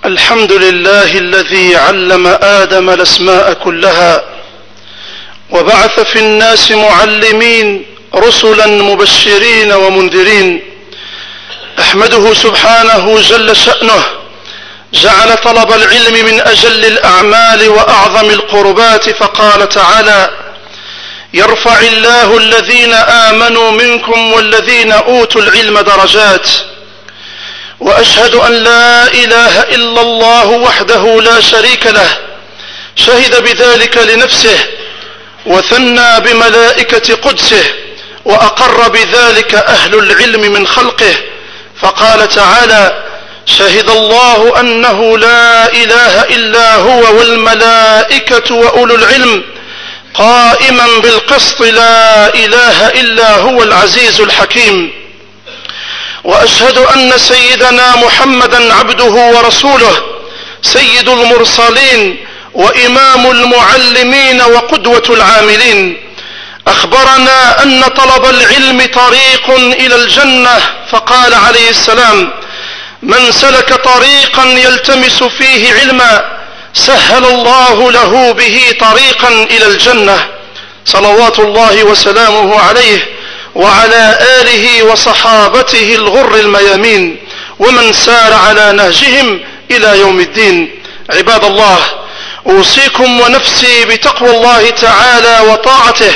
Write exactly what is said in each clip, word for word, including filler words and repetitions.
الحمد لله الذي علم آدم الأسماء كلها وبعث في الناس معلمين رسلا مبشرين ومنذرين. أحمده سبحانه جل شأنه جعل طلب العلم من أجل الأعمال وأعظم القربات، فقال تعالى: يرفع الله الذين آمنوا منكم والذين أوتوا العلم درجات. وأشهد أن لا إله إلا الله وحده لا شريك له، شهد بذلك لنفسه وثنى بملائكة قدسه، وأقر بذلك أهل العلم من خلقه، فقال تعالى: شهد الله أنه لا إله إلا هو والملائكة وأولو العلم قائما بالقسط لا إله إلا هو العزيز الحكيم. وأشهد أن سيدنا محمدا عبده ورسوله، سيد المرسلين وإمام المعلمين وقدوة العاملين. أخبرنا أن طلب العلم طريق إلى الجنة، فقال عليه السلام: من سلك طريقا يلتمس فيه علما سهل الله له به طريقا إلى الجنة. صلوات الله وسلامه عليه وعلى آله وصحابته الغر الميامين ومن سار على نهجهم إلى يوم الدين. عباد الله، أوصيكم ونفسي بتقوى الله تعالى وطاعته،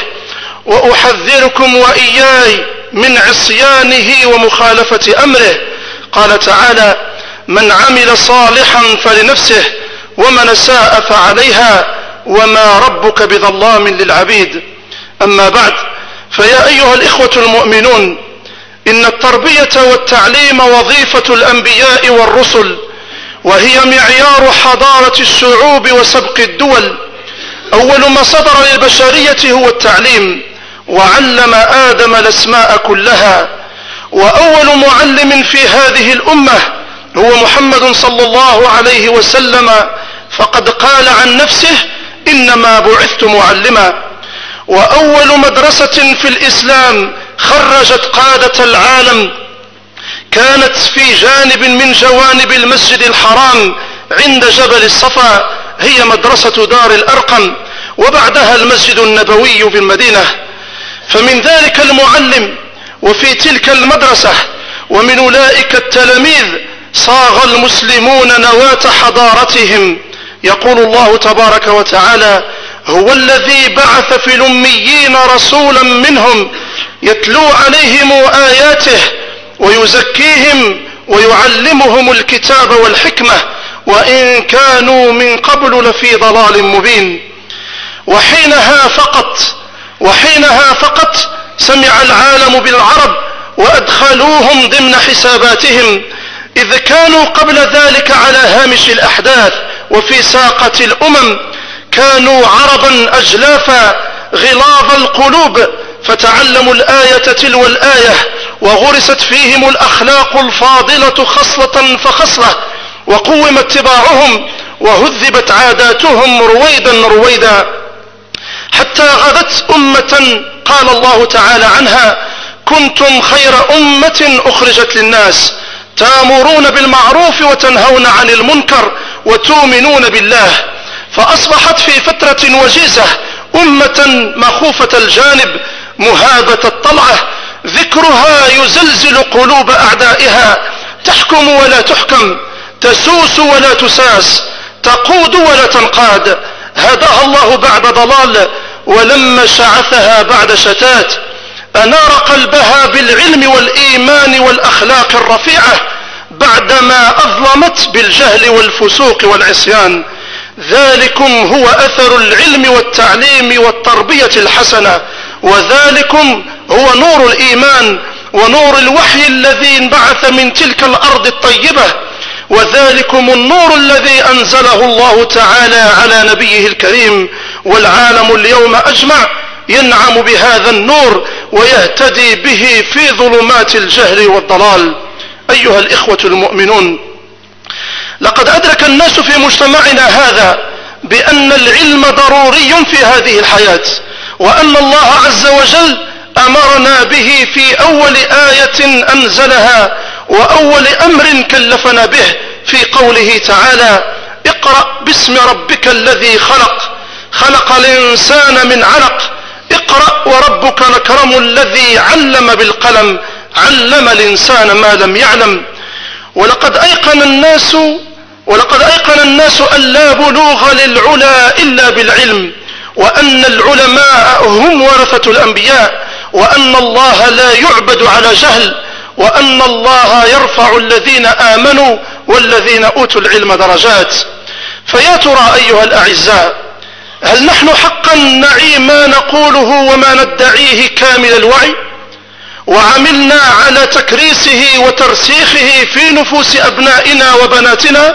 وأحذركم وإياي من عصيانه ومخالفة أمره. قال تعالى: من عمل صالحا فلنفسه ومن ساء فعليها وما ربك بظلام للعبيد. أما بعد، فيا أيها الإخوة المؤمنون، إن التربية والتعليم وظيفة الأنبياء والرسل، وهي معيار حضارة الشعوب وسبق الدول. أول ما صدر للبشرية هو التعليم، وعلم آدم الأسماء كلها. وأول معلم في هذه الأمة هو محمد صلى الله عليه وسلم، فقد قال عن نفسه: إنما بعثت معلما. وأول مدرسة في الإسلام خرجت قادة العالم كانت في جانب من جوانب المسجد الحرام عند جبل الصفا، هي مدرسة دار الأرقم، وبعدها المسجد النبوي بالمدينة. فمن ذلك المعلم وفي تلك المدرسة ومن أولئك التلاميذ صاغ المسلمون نواة حضارتهم. يقول الله تبارك وتعالى: هو الذي بعث في الأميين رسولا منهم يتلو عليهم آياته ويزكيهم ويعلمهم الكتاب والحكمة وإن كانوا من قبل لفي ضلال مبين. وحينها فقط وحينها فقط سمع العالم بالعرب وأدخلوهم ضمن حساباتهم، إذ كانوا قبل ذلك على هامش الأحداث وفي ساقة الأمم. كانوا عربا أجلافا غلاظ القلوب، فتعلموا الآية تلو الآية، وغرست فيهم الأخلاق الفاضلة خصلة فخصلة، وقوم اتباعهم وهذبت عاداتهم رويدا رويدا، حتى غدت أمة قال الله تعالى عنها: كنتم خير أمة أخرجت للناس تأمرون بالمعروف وتنهون عن المنكر وتؤمنون بالله. فأصبحت في فترة وجيزة أمة مخوفة الجانب مهابة الطلعة، ذكرها يزلزل قلوب أعدائها، تحكم ولا تحكم، تسوس ولا تساس، تقود ولا تنقاد. هداها الله بعد ضلال، ولما شعثها بعد شتات أنار قلبها بالعلم والإيمان والأخلاق الرفيعة بعدما أظلمت بالجهل والفسوق والعصيان. ذلكم هو أثر العلم والتعليم والتربية الحسنة، وذلكم هو نور الإيمان ونور الوحي الذي انبعث من تلك الأرض الطيبة، وذلكم النور الذي أنزله الله تعالى على نبيه الكريم. والعالم اليوم أجمع ينعم بهذا النور ويهتدي به في ظلمات الجهل والضلال. أيها الإخوة المؤمنون، لقد أدرك الناس في مجتمعنا هذا بأن العلم ضروري في هذه الحياة، وأن الله عز وجل أمرنا به في أول آية أنزلها وأول أمر كلفنا به في قوله تعالى: اقرأ باسم ربك الذي خلق خلق الإنسان من علق اقرأ وربك الأكرم الذي علم بالقلم علم الإنسان ما لم يعلم. ولقد أيقن الناس ولقد أيقن الناس أن لا بلوغ للعلا إلا بالعلم، وأن العلماء هم ورثة الأنبياء، وأن الله لا يعبد على جهل، وأن الله يرفع الذين آمنوا والذين أوتوا العلم درجات. فيا ترى أيها الأعزاء، هل نحن حقا نعي ما نقوله وما ندعيه كامل الوعي، وعملنا على تكريسه وترسيخه في نفوس أبنائنا وبناتنا؟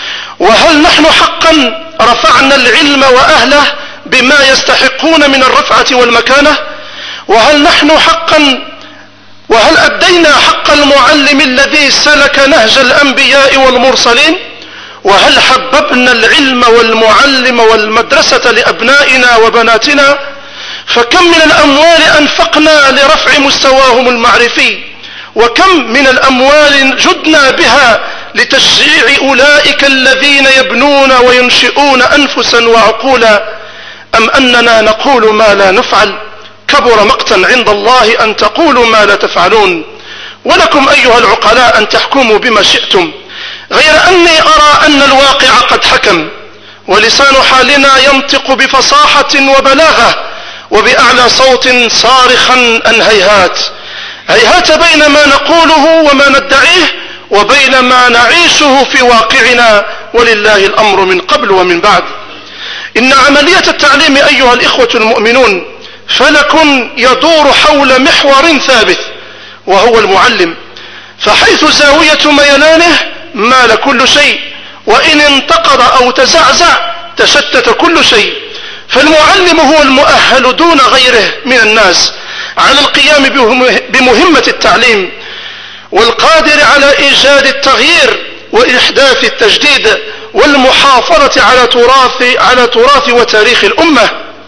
وهل نحن حقا رفعنا العلم وأهله بما يستحقون من الرفعة والمكانة؟ وهل نحن حقا وهل أدينا حق المعلم الذي سلك نهج الأنبياء والمرسلين؟ وهل حببنا العلم والمعلم والمدرسة لأبنائنا وبناتنا؟ فكم من الأموال أنفقنا لرفع مستواهم المعرفي، وكم من الأموال جدنا بها لتشجيع أولئك الذين يبنون وينشئون أنفسا وعقولا، أم أننا نقول ما لا نفعل؟ كبر مقتا عند الله أن تقولوا ما لا تفعلون. ولكم أيها العقلاء أن تحكموا بما شئتم، غير أني أرى أن الواقع قد حكم، ولسان حالنا ينطق بفصاحة وبلاغة وبأعلى صوت صارخا أن هيهات هيهات بين ما نقوله وما ندعيه وبين ما نعيشه في واقعنا، ولله الأمر من قبل ومن بعد. إن عملية التعليم أيها الإخوة المؤمنون فلك يدور حول محور ثابت، وهو المعلم، فحيث زاوية ميلانه مال كل شيء، وإن انتقض أو تزعزع تشتت كل شيء. فالمعلم هو المؤهل دون غيره من الناس على القيام بمهمة التعليم، والقادر على إيجاد التغيير وإحداث التجديد والمحافظة على تراث على تراث وتاريخ الأمة،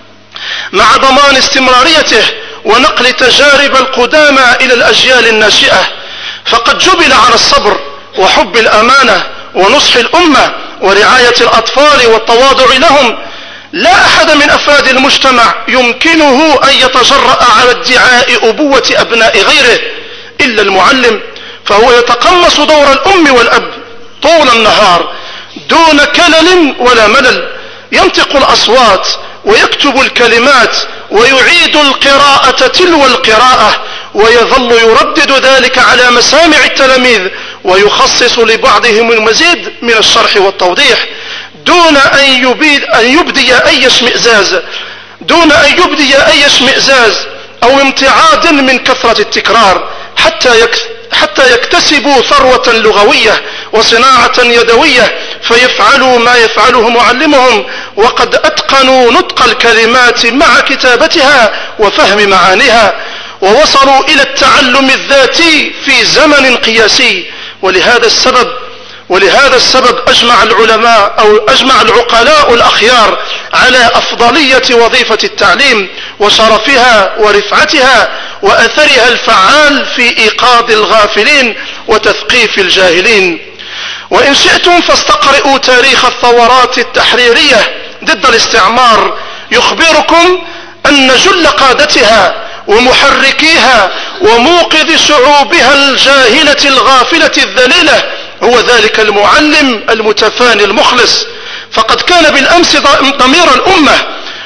مع ضمان استمراريته ونقل تجارب القدامى إلى الأجيال الناشئة. فقد جبل على الصبر وحب الأمانة ونصح الأمة ورعاية الأطفال والتواضع لهم. لا أحد من أفراد المجتمع يمكنه أن يتجرأ على ادعاء أبوة أبناء غيره إلا المعلم، فهو يتقمص دور الأم والأب طول النهار دون كلل ولا ملل، ينطق الأصوات ويكتب الكلمات ويعيد القراءة تلو القراءة، ويظل يردد ذلك على مسامع التلاميذ، ويخصص لبعضهم المزيد من الشرح والتوضيح دون أن يبيد أن يبدي أي اشمئزاز دون أن يبدي أي اشمئزاز أو امتعاض من كثرة التكرار، حتى يكثر حتى يكتسبوا ثروة لغوية وصناعة يدوية فيفعلوا ما يفعله معلمهم، وقد أتقنوا نطق الكلمات مع كتابتها وفهم معانيها، ووصلوا إلى التعلم الذاتي في زمن قياسي. ولهذا السبب ولهذا السبب أجمع العلماء أو أجمع العقلاء الأخيار على أفضلية وظيفة التعليم وشرفها ورفعتها وأثرها الفعال في إيقاظ الغافلين وتثقيف الجاهلين. وإن شئتم فاستقرئوا تاريخ الثورات التحريرية ضد الاستعمار، يخبركم أن جل قادتها ومحركيها وموقظ شعوبها الجاهلة الغافلة الذليلة هو ذلك المعلم المتفاني المخلص. فقد كان بالأمس ضمير الأمة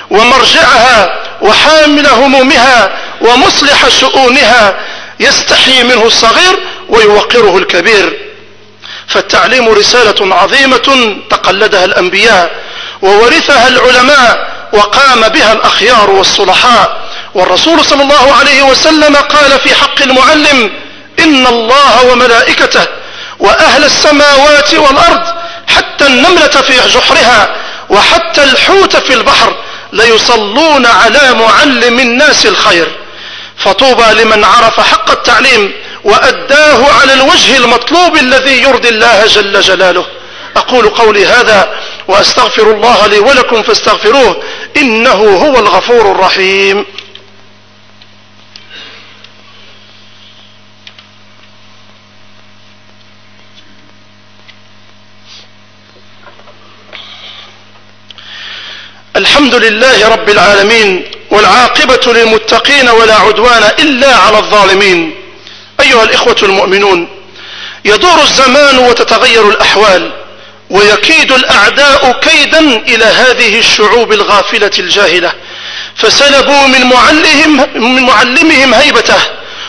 ومرجعها وحامل همومها ومصلح شؤونها، يستحيي منه الصغير ويوقره الكبير. فالتعليم رسالة عظيمة تقلدها الأنبياء وورثها العلماء وقام بها الأخيار والصلحاء. والرسول صلى الله عليه وسلم قال في حق المعلم: إن الله وملائكته وأهل السماوات والأرض حتى النملة في جحرها وحتى الحوت في البحر ليصلون على معلم الناس الخير. فطوبى لمن عرف حق التعليم وأداه على الوجه المطلوب الذي يرضي الله جل جلاله. أقول قولي هذا وأستغفر الله لي ولكم فاستغفروه إنه هو الغفور الرحيم. الحمد لله رب العالمين، والعاقبة للمتقين ولا عدوان إلا على الظالمين. أيها الإخوة المؤمنون، يدور الزمان وتتغير الأحوال، ويكيد الأعداء كيدا إلى هذه الشعوب الغافلة الجاهلة، فسلبوا من معلمهم, من معلمهم هيبته،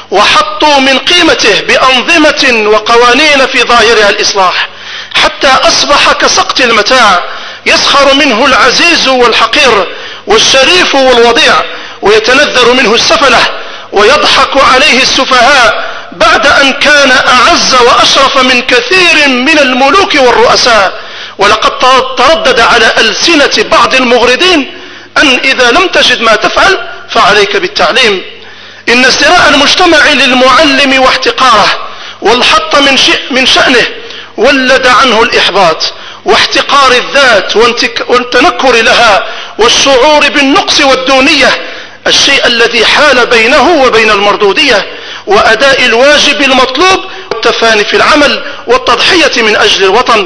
وحطوا من قيمته بأنظمة وقوانين في ظاهرها الإصلاح، حتى أصبح كسقط المتاع، يسخر منه العزيز والحقير والشريف والوضيع، ويتنذر منه السفلة، ويضحك عليه السفهاء، بعد أن كان أعز وأشرف من كثير من الملوك والرؤساء. ولقد تردد على ألسنة بعض المغردين أن إذا لم تجد ما تفعل فعليك بالتعليم. إن ازدراء المجتمع للمعلم واحتقاره والحط من, من شأنه ولد عنه الإحباط واحتقار الذات والتنكر لها والشعور بالنقص والدونية، الشيء الذي حال بينه وبين المردودية وأداء الواجب المطلوب والتفاني في العمل والتضحية من أجل الوطن.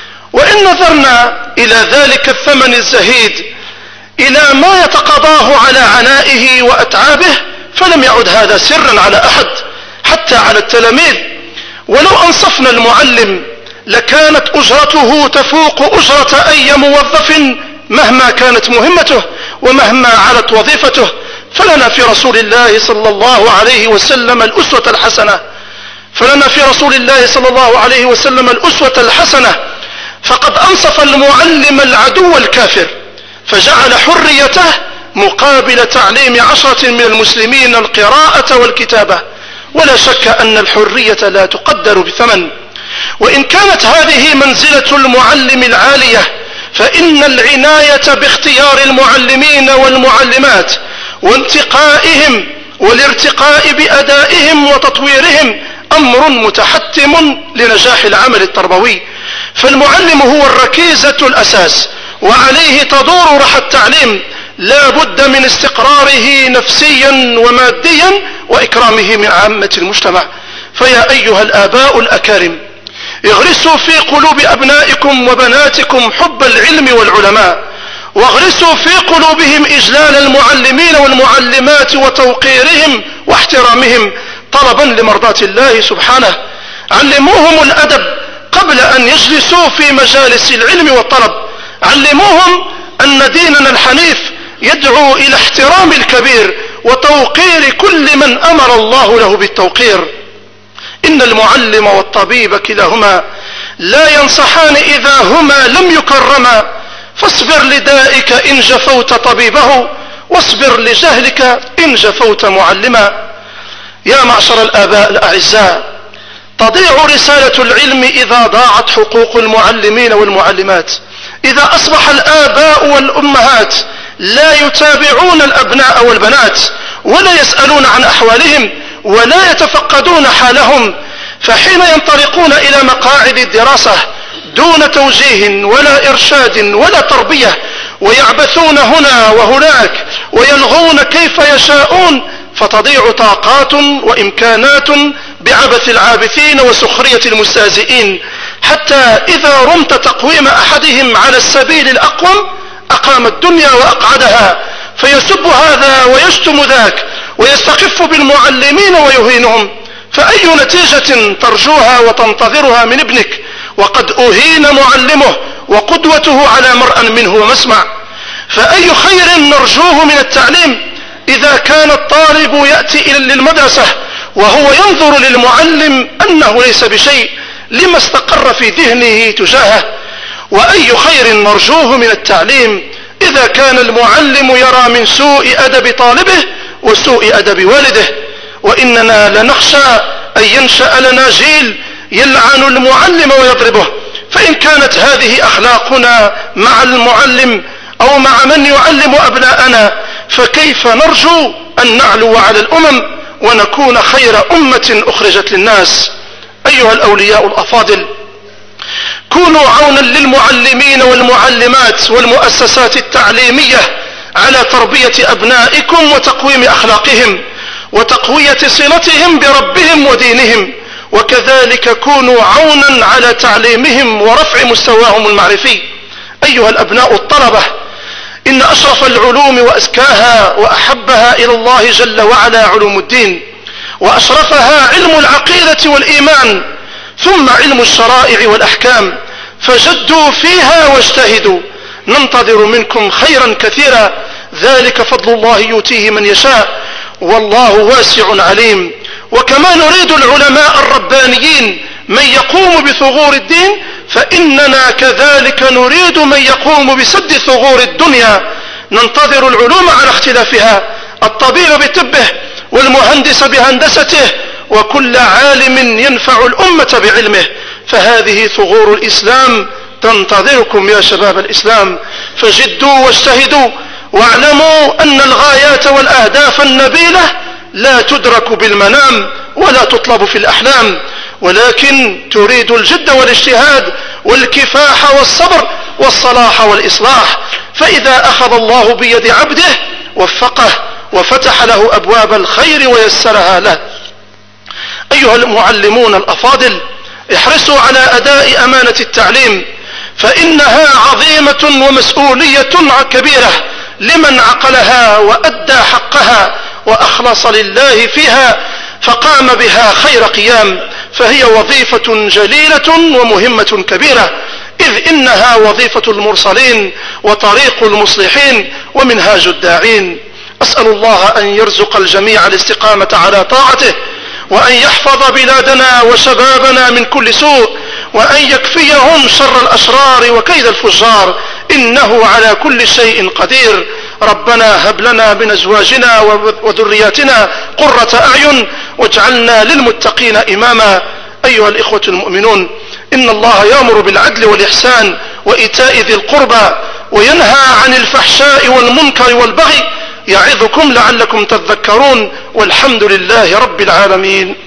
وإن نظرنا إلى ذلك الثمن الزهيد، إلى ما يتقاضاه على عنائه وأتعابه، فلم يعد هذا سرا على أحد حتى على التلاميذ. ولو أنصفنا المعلم لكانت أجرته تفوق أجرة أي موظف مهما كانت مهمته ومهما علت وظيفته. فلنا في رسول الله صلى الله عليه وسلم الأسوة الحسنة فلنا في رسول الله صلى الله عليه وسلم الأسوة الحسنة فقد أنصف المعلم العدو الكافر، فجعل حريته مقابل تعليم عشرة من المسلمين القراءة والكتابة. ولا شك أن الحرية لا تقدر بثمن. وإن كانت هذه منزلة المعلم العالية، فإن العناية باختيار المعلمين والمعلمات وانتقائهم والارتقاء بأدائهم وتطويرهم أمر متحتم لنجاح العمل التربوي. فالمعلم هو الركيزة الأساس، وعليه تدور رحى التعليم، لا بد من استقراره نفسيا وماديا وإكرامه من عامة المجتمع. فيا أيها الآباء الأكارم، اغرسوا في قلوب أبنائكم وبناتكم حب العلم والعلماء، واغرسوا في قلوبهم إجلال المعلمين والمعلمات وتوقيرهم واحترامهم طلبا لمرضاة الله سبحانه. علموهم الأدب قبل أن يجلسوا في مجالس العلم والطلب. علموهم أن ديننا الحنيف يدعو إلى احترام الكبير وتوقير كل من أمر الله له بالتوقير. إن المعلم والطبيب كلاهما لا ينصحان إذا هما لم يكرما، فاصبر لدائك إن جفوت طبيبه، واصبر لجهلك إن جفوت معلما. يا معشر الآباء الأعزاء، تضيع رسالة العلم إذا ضاعت حقوق المعلمين والمعلمات، إذا أصبح الآباء والأمهات لا يتابعون الأبناء والبنات ولا يسألون عن أحوالهم ولا يتفقدون حالهم، فحين ينطلقون إلى مقاعد الدراسة دون توجيه ولا إرشاد ولا تربية، ويعبثون هنا وهناك ويلغون كيف يشاءون، فتضيع طاقات وإمكانات بعبث العابثين وسخرية المستهزئين، حتى إذا رمت تقويم أحدهم على السبيل الأقوم أقام الدنيا وأقعدها، فيسب هذا ويشتم ذاك ويستخف بالمعلمين ويهينهم. فأي نتيجة ترجوها وتنتظرها من ابنك وقد أهين معلمه وقدوته على مرأى منه ومسمع؟ فأي خير نرجوه من التعليم إذا كان الطالب يأتي إلى المدرسة وهو ينظر للمعلم أنه ليس بشيء لما استقر في ذهنه تجاهه؟ وأي خير نرجوه من التعليم إذا كان المعلم يرى من سوء أدب طالبه وسوء أدب والده؟ وإننا لنخشى أن ينشأ لنا جيل يلعن المعلم ويضربه. فإن كانت هذه أخلاقنا مع المعلم أو مع من يعلم أبناءنا، فكيف نرجو أن نعلو على الأمم ونكون خير أمة أخرجت للناس؟ أيها الأولياء الأفاضل، كونوا عونا للمعلمين والمعلمات والمؤسسات التعليمية على تربية أبنائكم وتقويم أخلاقهم وتقوية صلتهم بربهم ودينهم، وكذلك كونوا عونا على تعليمهم ورفع مستواهم المعرفي. أيها الأبناء الطلبة، إن أشرف العلوم وأزكاها وأحبها إلى الله جل وعلا علوم الدين، وأشرفها علم العقيدة والإيمان، ثم علم الشرائع والأحكام، فجدوا فيها واجتهدوا. ننتظر منكم خيرا كثيرا، ذلك فضل الله يؤتيه من يشاء، والله واسع عليم. وكما نريد العلماء الربانيين من يقوم بثغور الدين، فإننا كذلك نريد من يقوم بسد ثغور الدنيا. ننتظر العلوم على اختلافها، الطبيب بطبه والمهندس بهندسته، وكل عالم ينفع الأمة بعلمه. فهذه ثغور الإسلام تنتظركم يا شباب الإسلام، فجدوا واجتهدوا، واعلموا أن الغايات والأهداف النبيلة لا تدرك بالمنام ولا تطلب في الأحلام، ولكن تريد الجد والاجتهاد والكفاح والصبر والصلاح والإصلاح. فإذا أخذ الله بيد عبده وفقه وفتح له أبواب الخير ويسرها له. أيها المعلمون الأفاضل، احرصوا على أداء أمانة التعليم، فإنها عظيمة ومسؤولية كبيرة لمن عقلها وأدى حقها وأخلص لله فيها فقام بها خير قيام، فهي وظيفة جليلة ومهمة كبيرة، إذ إنها وظيفة المرسلين وطريق المصلحين ومنهاج الداعين. أسأل الله أن يرزق الجميع الاستقامة على طاعته، وأن يحفظ بلادنا وشبابنا من كل سوء، وأن يكفيهم شر الأشرار وكيد الفجار، إنه على كل شيء قدير. ربنا هب لنا من أزواجنا وذرياتنا قرة أعين واجعلنا للمتقين إماما. أيها الإخوة المؤمنون، إن الله يأمر بالعدل والإحسان وإيتاء ذي القربى وينهى عن الفحشاء والمنكر والبغي، يعظكم لعلكم تذكرون، والحمد لله رب العالمين.